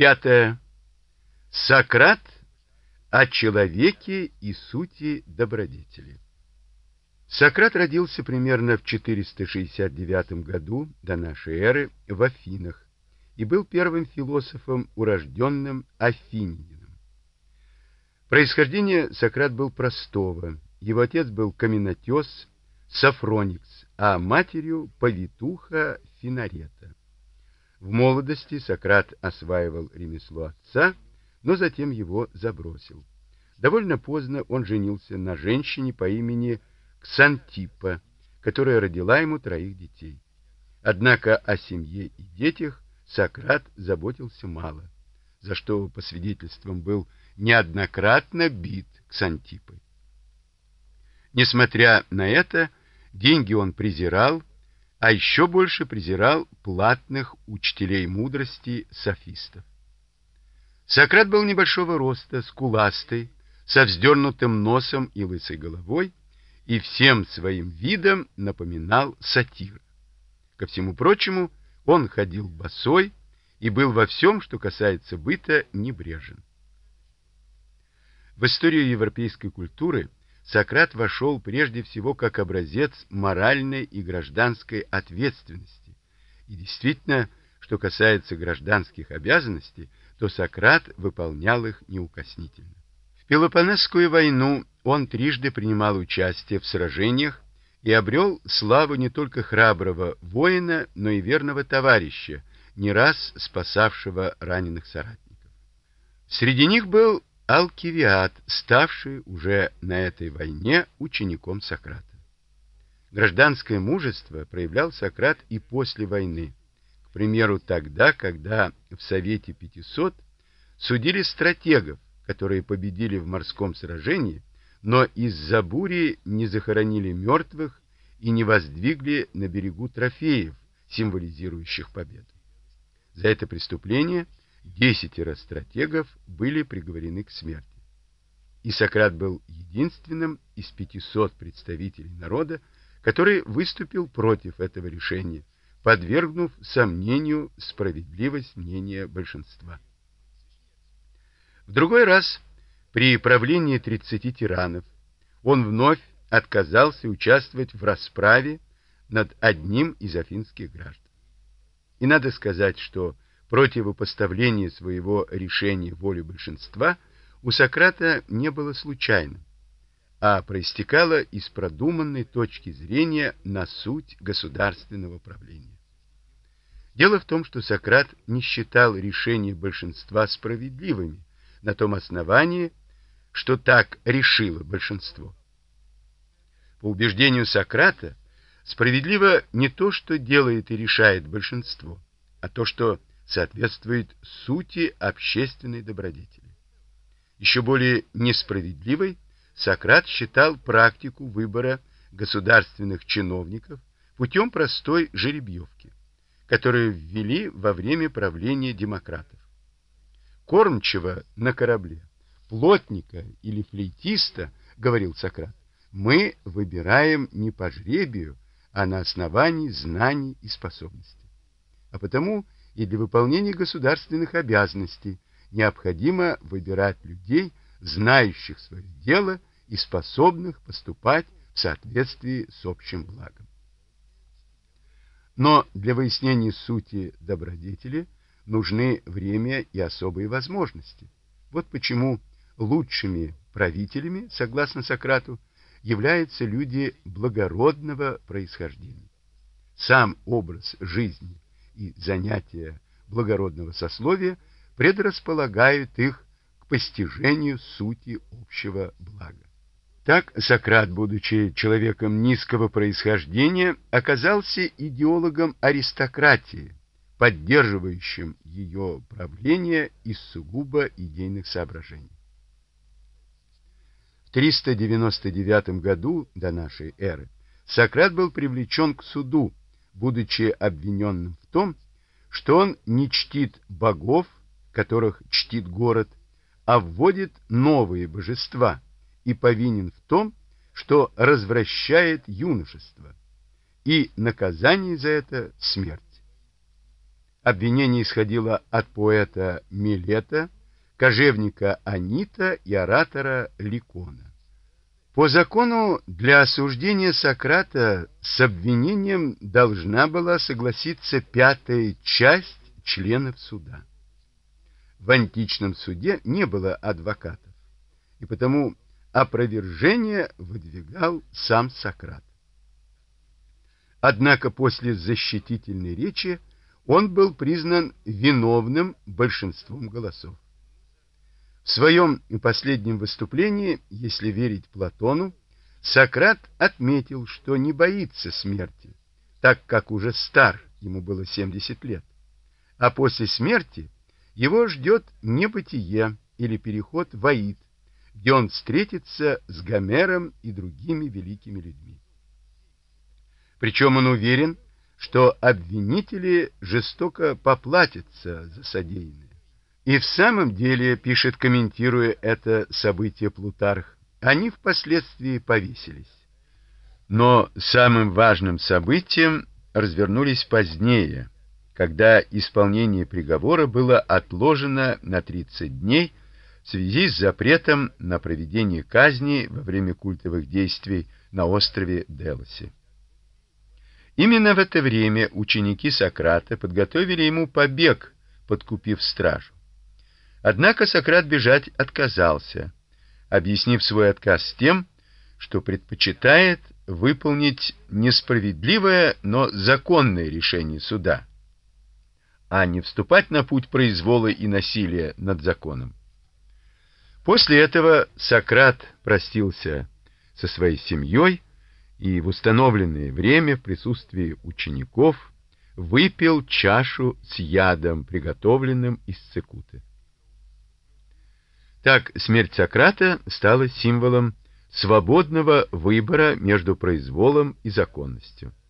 Пятое. Сократ о человеке и сути добродетели. Сократ родился примерно в 469 году до нашей эры в Афинах и был первым философом, урожденным афинянином. Происхождение Сократ был простого. Его отец был каменотес Софроникс, а матерью повитуха Финарета. В молодости Сократ осваивал ремесло отца, но затем его забросил. Довольно поздно он женился на женщине по имени Ксантиппа, которая родила ему 3 детей. Однако о семье и детях Сократ заботился мало, за что, по свидетельствам, был неоднократно бит Ксантиппой. Несмотря на это, деньги он презирал, а еще больше презирал платных учителей мудрости софистов. Сократ был небольшого роста, скуластый, со вздернутым носом и лысой головой, и всем своим видом напоминал сатира. Ко всему прочему, он ходил босой и был во всем, что касается быта, небрежен. В историю европейской культуры Сократ вошел прежде всего как образец моральной и гражданской ответственности. И действительно, что касается гражданских обязанностей, то Сократ выполнял их неукоснительно. В Пелопоннесскую войну он трижды принимал участие в сражениях и обрел славу не только храброго воина, но и верного товарища, не раз спасавшего раненых соратников. Среди них был Алкивиад, ставший уже на этой войне учеником Сократа. Гражданское мужество проявлял Сократ и после войны. К примеру, тогда, когда в Совете 500 судили стратегов, которые победили в морском сражении, но из-за бури не захоронили мертвых и не воздвигли на берегу трофеев, символизирующих победу. За это преступление 10 стратегов были приговорены к смерти. И Сократ был единственным из 500 представителей народа, который выступил против этого решения, подвергнув сомнению справедливость мнения большинства. В другой раз, при правлении 30 тиранов, он вновь отказался участвовать в расправе над одним из афинских граждан. И надо сказать, что противопоставление своего решения воле большинства у Сократа не было случайным, а проистекало из продуманной точки зрения на суть государственного правления. Дело в том, что Сократ не считал решения большинства справедливыми на том основании, что так решило большинство. По убеждению Сократа, справедливо не то, что делает и решает большинство, а то, что соответствует сути общественной добродетели. Еще более несправедливой Сократ считал практику выбора государственных чиновников путем простой жеребьевки, которую ввели во время правления демократов. Кормчего на корабле, плотника или флейтиста, говорил Сократ, мы выбираем не по жребию, а на основании знаний и способностей. А потому и для выполнения государственных обязанностей необходимо выбирать людей, знающих свое дело и способных поступать в соответствии с общим благом. Но для выяснения сути добродетели нужны время и особые возможности. Вот почему лучшими правителями, согласно Сократу, являются люди благородного происхождения. Сам образ жизни и занятия благородного сословия предрасполагают их к постижению сути общего блага. Так Сократ, будучи человеком низкого происхождения, оказался идеологом аристократии, поддерживающим ее правление из сугубо идейных соображений. В 399 году до нашей эры Сократ был привлечен к суду, будучи обвиненным в том, что он не чтит богов, которых чтит город, а вводит новые божества, и повинен в том, что развращает юношество, и наказание за это — смерть. Обвинение исходило от поэта Милета, кожевника Анита и оратора Ликона. По закону, для осуждения Сократа с обвинением должна была согласиться пятая часть членов суда. В античном суде не было адвокатов, и потому опровержение выдвигал сам Сократ. Однако после защитительной речи он был признан виновным большинством голосов. В своем последнем выступлении, если верить Платону, Сократ отметил, что не боится смерти, так как уже стар, ему было 70 лет, а после смерти его ждет небытие или переход в Аид, где он встретится с Гомером и другими великими людьми. Причем он уверен, что обвинители жестоко поплатятся за содеянное. И в самом деле, пишет, комментируя это событие Плутарх, они впоследствии повесились. Но самым важным событием развернулись позднее, когда исполнение приговора было отложено на 30 дней в связи с запретом на проведение казни во время культовых действий на острове Делосе. Именно в это время ученики Сократа подготовили ему побег, подкупив стражу. Однако Сократ бежать отказался, объяснив свой отказ тем, что предпочитает выполнить несправедливое, но законное решение суда, а не вступать на путь произвола и насилия над законом. После этого Сократ простился со своей семьей и в установленное время в присутствии учеников выпил чашу с ядом, приготовленным из цикуты. Так смерть Сократа стала символом свободного выбора между произволом и законностью.